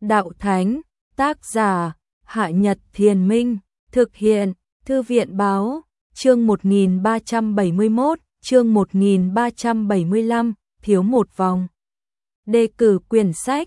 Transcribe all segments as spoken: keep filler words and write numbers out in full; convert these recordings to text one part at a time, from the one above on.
Đạo Thánh, tác giả, Hạ Nhật Thiền Minh, thực hiện, Thư viện Báo, chương một nghìn ba trăm bảy mươi mốt, chương một nghìn ba trăm bảy mươi lăm, thiếu một vòng. Đề cử quyển sách,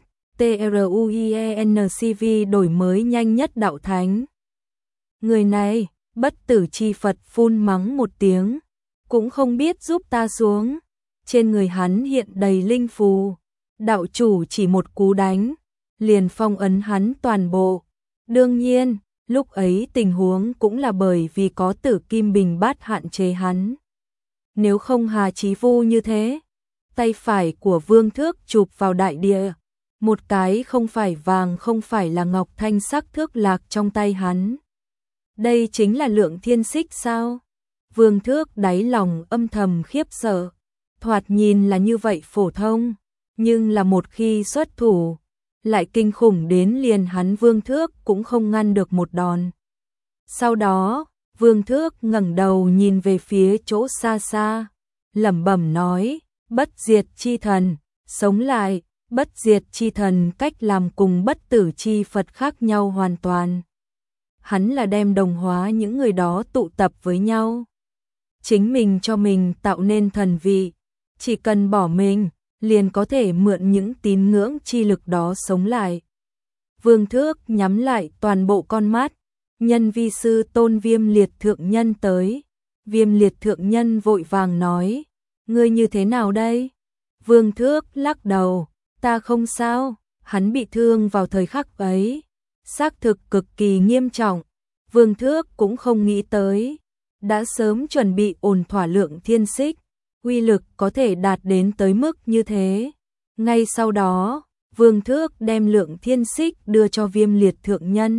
TRUIENCV đổi mới nhanh nhất Đạo Thánh. Người này, bất tử chi Phật phun mắng một tiếng, cũng không biết giúp ta xuống. Trên người hắn hiện đầy linh phù, đạo chủ chỉ một cú đánh, liền phong ấn hắn toàn bộ. Đương nhiên, lúc ấy tình huống cũng là bởi vì có Tử Kim Bình Bát hạn chế hắn. Nếu không Hà Chí Vu như thế, tay phải của Vương Thước chụp vào đại địa, một cái không phải vàng không phải là ngọc thanh sắc thước lạc trong tay hắn. Đây chính là Lượng Thiên Xích sao? Vương Thước đáy lòng âm thầm khiếp sợ, thoạt nhìn là như vậy phổ thông, nhưng là một khi xuất thủ, lại kinh khủng đến liền hắn Vương Thước cũng không ngăn được một đòn. Sau đó, Vương Thước ngẩng đầu nhìn về phía chỗ xa xa, lẩm bẩm nói, bất diệt chi thần, sống lại, bất diệt chi thần cách làm cùng bất tử chi Phật khác nhau hoàn toàn. Hắn là đem đồng hóa những người đó tụ tập với nhau. Chính mình cho mình tạo nên thần vị, chỉ cần bỏ mình, liền có thể mượn những tín ngưỡng chi lực đó sống lại. Vương Thước nhắm lại toàn bộ con mắt, nhân vi sư Tôn Viêm Liệt Thượng Nhân tới. Viêm Liệt Thượng Nhân vội vàng nói, ngươi như thế nào đây? Vương Thước lắc đầu, ta không sao, hắn bị thương vào thời khắc ấy, xác thực cực kỳ nghiêm trọng. Vương Thước cũng không nghĩ tới, đã sớm chuẩn bị ổn thỏa Lượng Thiên Xích, uy lực có thể đạt đến tới mức như thế. Ngay sau đó, Vương Thước đem Lượng Thiên Xích đưa cho Viêm Liệt Thượng Nhân.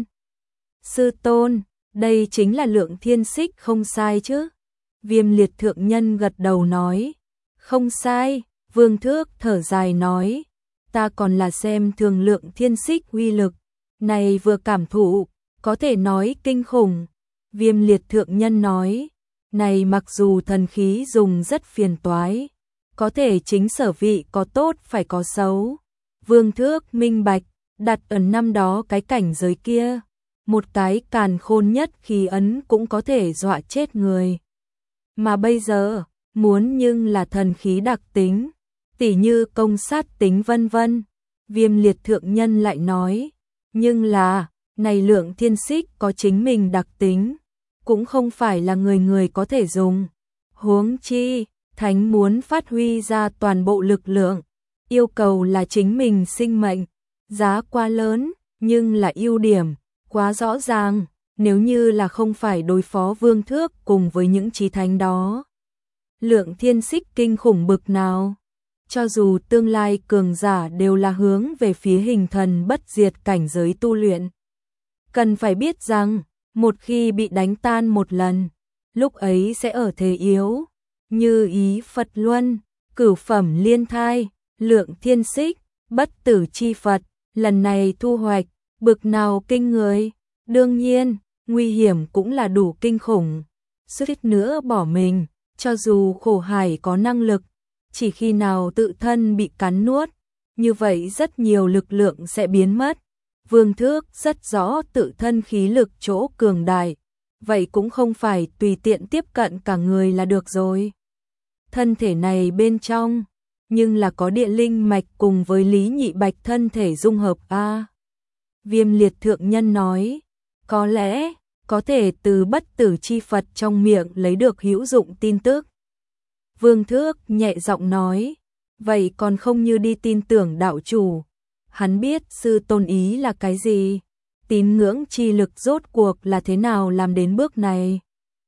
Sư tôn, đây chính là Lượng Thiên Xích không sai chứ? Viêm Liệt Thượng Nhân gật đầu nói, không sai. Vương Thước thở dài nói, ta còn là xem thường Lượng Thiên Xích uy lực, này vừa cảm thụ, có thể nói kinh khủng. Viêm Liệt Thượng Nhân nói, này mặc dù thần khí dùng rất phiền toái, có thể chính sở vị có tốt phải có xấu. Vương Thước minh bạch, đặt ở năm đó cái cảnh giới kia, một cái càn khôn nhất khí ấn cũng có thể dọa chết người. Mà bây giờ, muốn nhưng là thần khí đặc tính, tỉ như công sát tính vân vân. Viêm Liệt Thượng Nhân lại nói, nhưng là, này Lượng Thiên Xích có chính mình đặc tính, cũng không phải là người người có thể dùng. Huống chi, Thánh muốn phát huy ra toàn bộ lực lượng, yêu cầu là chính mình sinh mệnh, giá quá lớn, nhưng là ưu điểm, quá rõ ràng, nếu như là không phải đối phó Vương Thước cùng với những chí thánh đó. Lượng Thiên Xích kinh khủng bực nào, cho dù tương lai cường giả đều là hướng về phía hình thần bất diệt cảnh giới tu luyện. Cần phải biết rằng, một khi bị đánh tan một lần, lúc ấy sẽ ở thế yếu, như ý Phật Luân, cửu phẩm liên thai, Lượng Thiên Xích, bất tử chi Phật, lần này thu hoạch, bực nào kinh người, đương nhiên, nguy hiểm cũng là đủ kinh khủng. Suýt nữa bỏ mình, cho dù khổ hải có năng lực, chỉ khi nào tự thân bị cắn nuốt, như vậy rất nhiều lực lượng sẽ biến mất. Vương Thước rất rõ tự thân khí lực chỗ cường đại, vậy cũng không phải tùy tiện tiếp cận cả người là được rồi. Thân thể này bên trong, nhưng là có địa linh mạch cùng với Lý Nhị Bạch thân thể dung hợp a. Viêm Liệt Thượng Nhân nói, có lẽ có thể từ bất tử chi Phật trong miệng lấy được hữu dụng tin tức. Vương Thước nhẹ giọng nói, vậy còn không như đi tin tưởng đạo chủ. Hắn biết sư tôn ý là cái gì, tín ngưỡng chi lực rốt cuộc là thế nào làm đến bước này.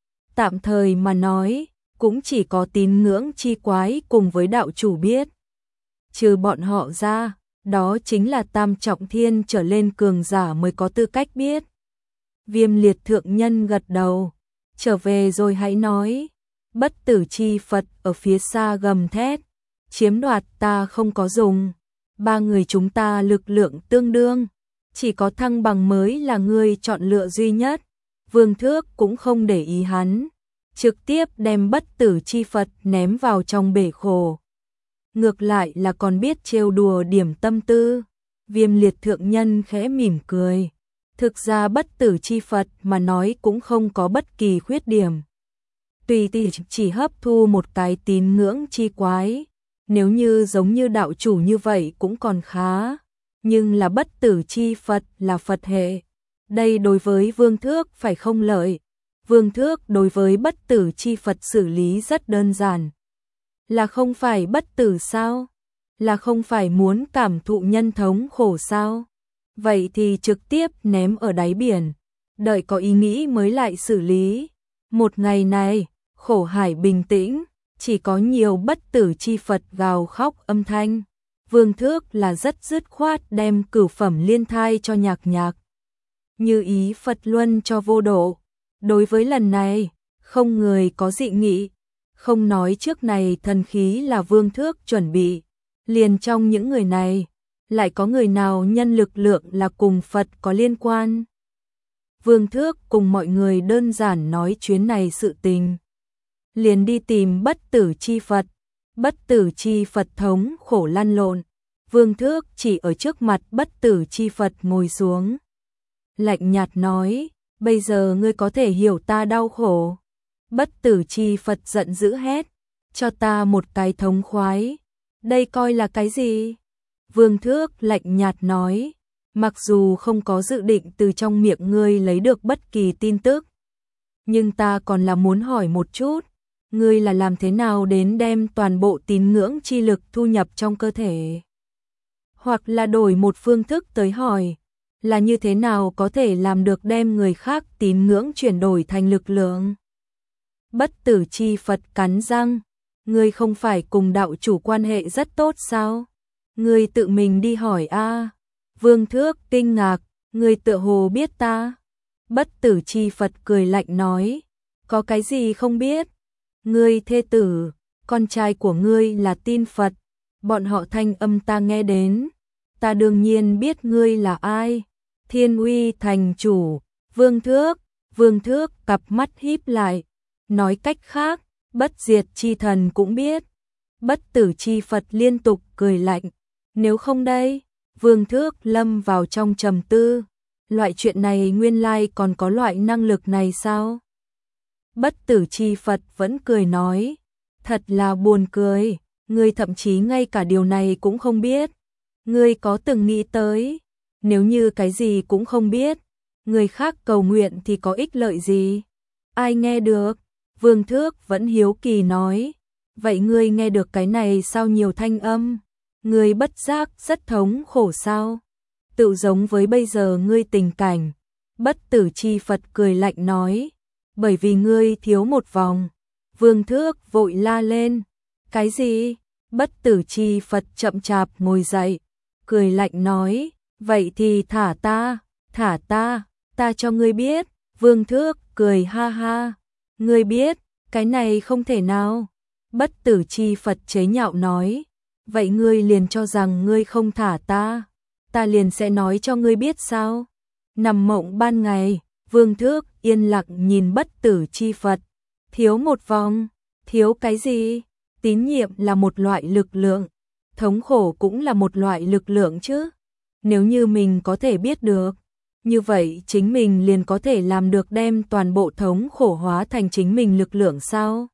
Tạm thời mà nói, cũng chỉ có tín ngưỡng chi quái cùng với đạo chủ biết. Trừ bọn họ ra, đó chính là tam trọng thiên trở lên cường giả mới có tư cách biết. Viêm Liệt Thượng Nhân gật đầu, trở về rồi hãy nói. Bất tử chi Phật ở phía xa gầm thét, chiếm đoạt ta không có dùng. Ba người chúng ta lực lượng tương đương, chỉ có thăng bằng mới là người chọn lựa duy nhất. Vương Thước cũng không để ý hắn, trực tiếp đem bất tử chi Phật ném vào trong bể khổ. Ngược lại là còn biết trêu đùa điểm tâm tư. Viêm liệt thượng nhân khẽ mỉm cười. Thực ra bất tử chi Phật mà nói cũng không có bất kỳ khuyết điểm. Tùy tỷ chỉ hấp thu một cái tín ngưỡng chi quái. Nếu như giống như đạo chủ như vậy cũng còn khá. Nhưng là bất tử chi Phật là Phật hệ. Đây đối với Vương Thước phải không lợi. Vương Thước đối với bất tử chi Phật xử lý rất đơn giản. Là không phải bất tử sao? Là không phải muốn cảm thụ nhân thống khổ sao? Vậy thì trực tiếp ném ở đáy biển. Đợi có ý nghĩ mới lại xử lý. Một ngày này, khổ hải bình tĩnh. Chỉ có nhiều bất tử chi Phật gào khóc âm thanh. Vương Thước là rất dứt khoát đem cửu phẩm liên thai cho nhạc nhạc. Như ý Phật luân cho vô độ. Đối với lần này, không người có dị nghị. Không nói trước này thần khí là Vương Thước chuẩn bị. Liền trong những người này, lại có người nào nhân lực lượng là cùng Phật có liên quan. Vương Thước cùng mọi người đơn giản nói chuyến này sự tình. Liền đi tìm bất tử chi Phật. Bất tử chi Phật thống khổ lăn lộn. Vương Thước chỉ ở trước mặt bất tử chi Phật ngồi xuống. Lạnh nhạt nói, bây giờ ngươi có thể hiểu ta đau khổ. Bất tử chi Phật giận dữ hét, cho ta một cái thống khoái. Đây coi là cái gì? Vương Thước lạnh nhạt nói, mặc dù không có dự định từ trong miệng ngươi lấy được bất kỳ tin tức. Nhưng ta còn là muốn hỏi một chút. Ngươi là làm thế nào đến đem toàn bộ tín ngưỡng chi lực thu nhập trong cơ thể? Hoặc là đổi một phương thức tới hỏi, là như thế nào có thể làm được đem người khác tín ngưỡng chuyển đổi thành lực lượng? Bất tử chi Phật cắn răng, ngươi không phải cùng đạo chủ quan hệ rất tốt sao? Ngươi tự mình đi hỏi a. Vương Thước kinh ngạc, ngươi tựa hồ biết ta. Bất tử chi Phật cười lạnh nói, có cái gì không biết? Ngươi thê tử, con trai của ngươi là tin Phật, bọn họ thanh âm ta nghe đến, ta đương nhiên biết ngươi là ai. Thiên Uy thành chủ, Vương Thước, Vương Thước cặp mắt híp lại, nói cách khác, bất diệt chi thần cũng biết. Bất tử chi Phật liên tục cười lạnh, nếu không đây, Vương Thước lâm vào trong trầm tư, loại chuyện này nguyên lai còn có loại năng lực này sao? Bất tử chi Phật vẫn cười nói, thật là buồn cười, ngươi thậm chí ngay cả điều này cũng không biết. Ngươi có từng nghĩ tới, nếu như cái gì cũng không biết, người khác cầu nguyện thì có ích lợi gì? Ai nghe được? Vương Thước vẫn hiếu kỳ nói, vậy ngươi nghe được cái này sao nhiều thanh âm? Ngươi bất giác rất thống khổ sao? Tự giống với bây giờ ngươi tình cảnh. Bất tử chi Phật cười lạnh nói, bởi vì ngươi thiếu một vòng. Vương Thước vội la lên, cái gì? Bất tử chi Phật chậm chạp ngồi dậy, cười lạnh nói, vậy thì thả ta, thả ta, ta cho ngươi biết. Vương Thước cười ha ha, ngươi biết, cái này không thể nào. Bất tử chi Phật chế nhạo nói, vậy ngươi liền cho rằng ngươi không thả ta, ta liền sẽ nói cho ngươi biết sao? Nằm mộng ban ngày, Vương Thước yên lặng nhìn bất tử chi Phật, thiếu một vòng, thiếu cái gì? Tín nhiệm là một loại lực lượng, thống khổ cũng là một loại lực lượng chứ. Nếu như mình có thể biết được, như vậy chính mình liền có thể làm được đem toàn bộ thống khổ hóa thành chính mình lực lượng sao?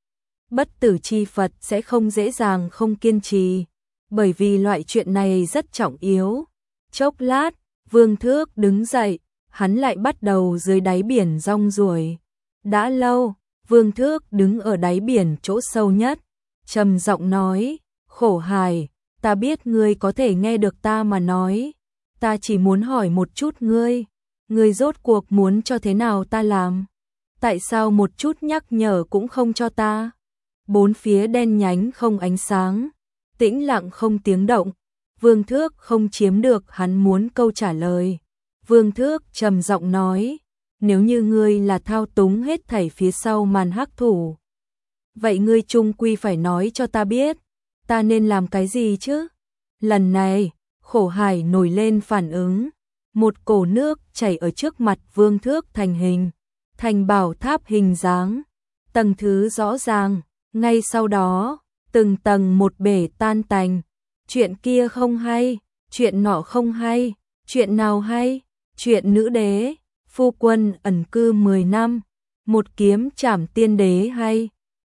Bất tử chi Phật sẽ không dễ dàng không kiên trì, bởi vì loại chuyện này rất trọng yếu. Chốc lát, Vương Thước đứng dậy, hắn lại bắt đầu dưới đáy biển rong ruổi. Đã lâu, Vương Thước đứng ở đáy biển chỗ sâu nhất, trầm giọng nói, khổ hài, ta biết ngươi có thể nghe được ta mà nói. Ta chỉ muốn hỏi một chút ngươi, ngươi rốt cuộc muốn cho thế nào ta làm? Tại sao một chút nhắc nhở cũng không cho ta? Bốn phía đen nhánh không ánh sáng, tĩnh lặng không tiếng động. Vương Thước không chiếm được hắn muốn câu trả lời. Vương Thước trầm giọng nói, nếu như ngươi là thao túng hết thảy phía sau màn hắc thủ, vậy ngươi chung quy phải nói cho ta biết, ta nên làm cái gì chứ? Lần này, khổ hải nổi lên phản ứng, một cổ nước chảy ở trước mặt Vương Thước thành hình, thành bảo tháp hình dáng, tầng thứ rõ ràng, ngay sau đó, từng tầng một bể tan tành. Chuyện kia không hay, chuyện nọ không hay, chuyện nào hay, chuyện nữ đế, phu quân ẩn cư mười năm, một kiếm trảm tiên đế hay.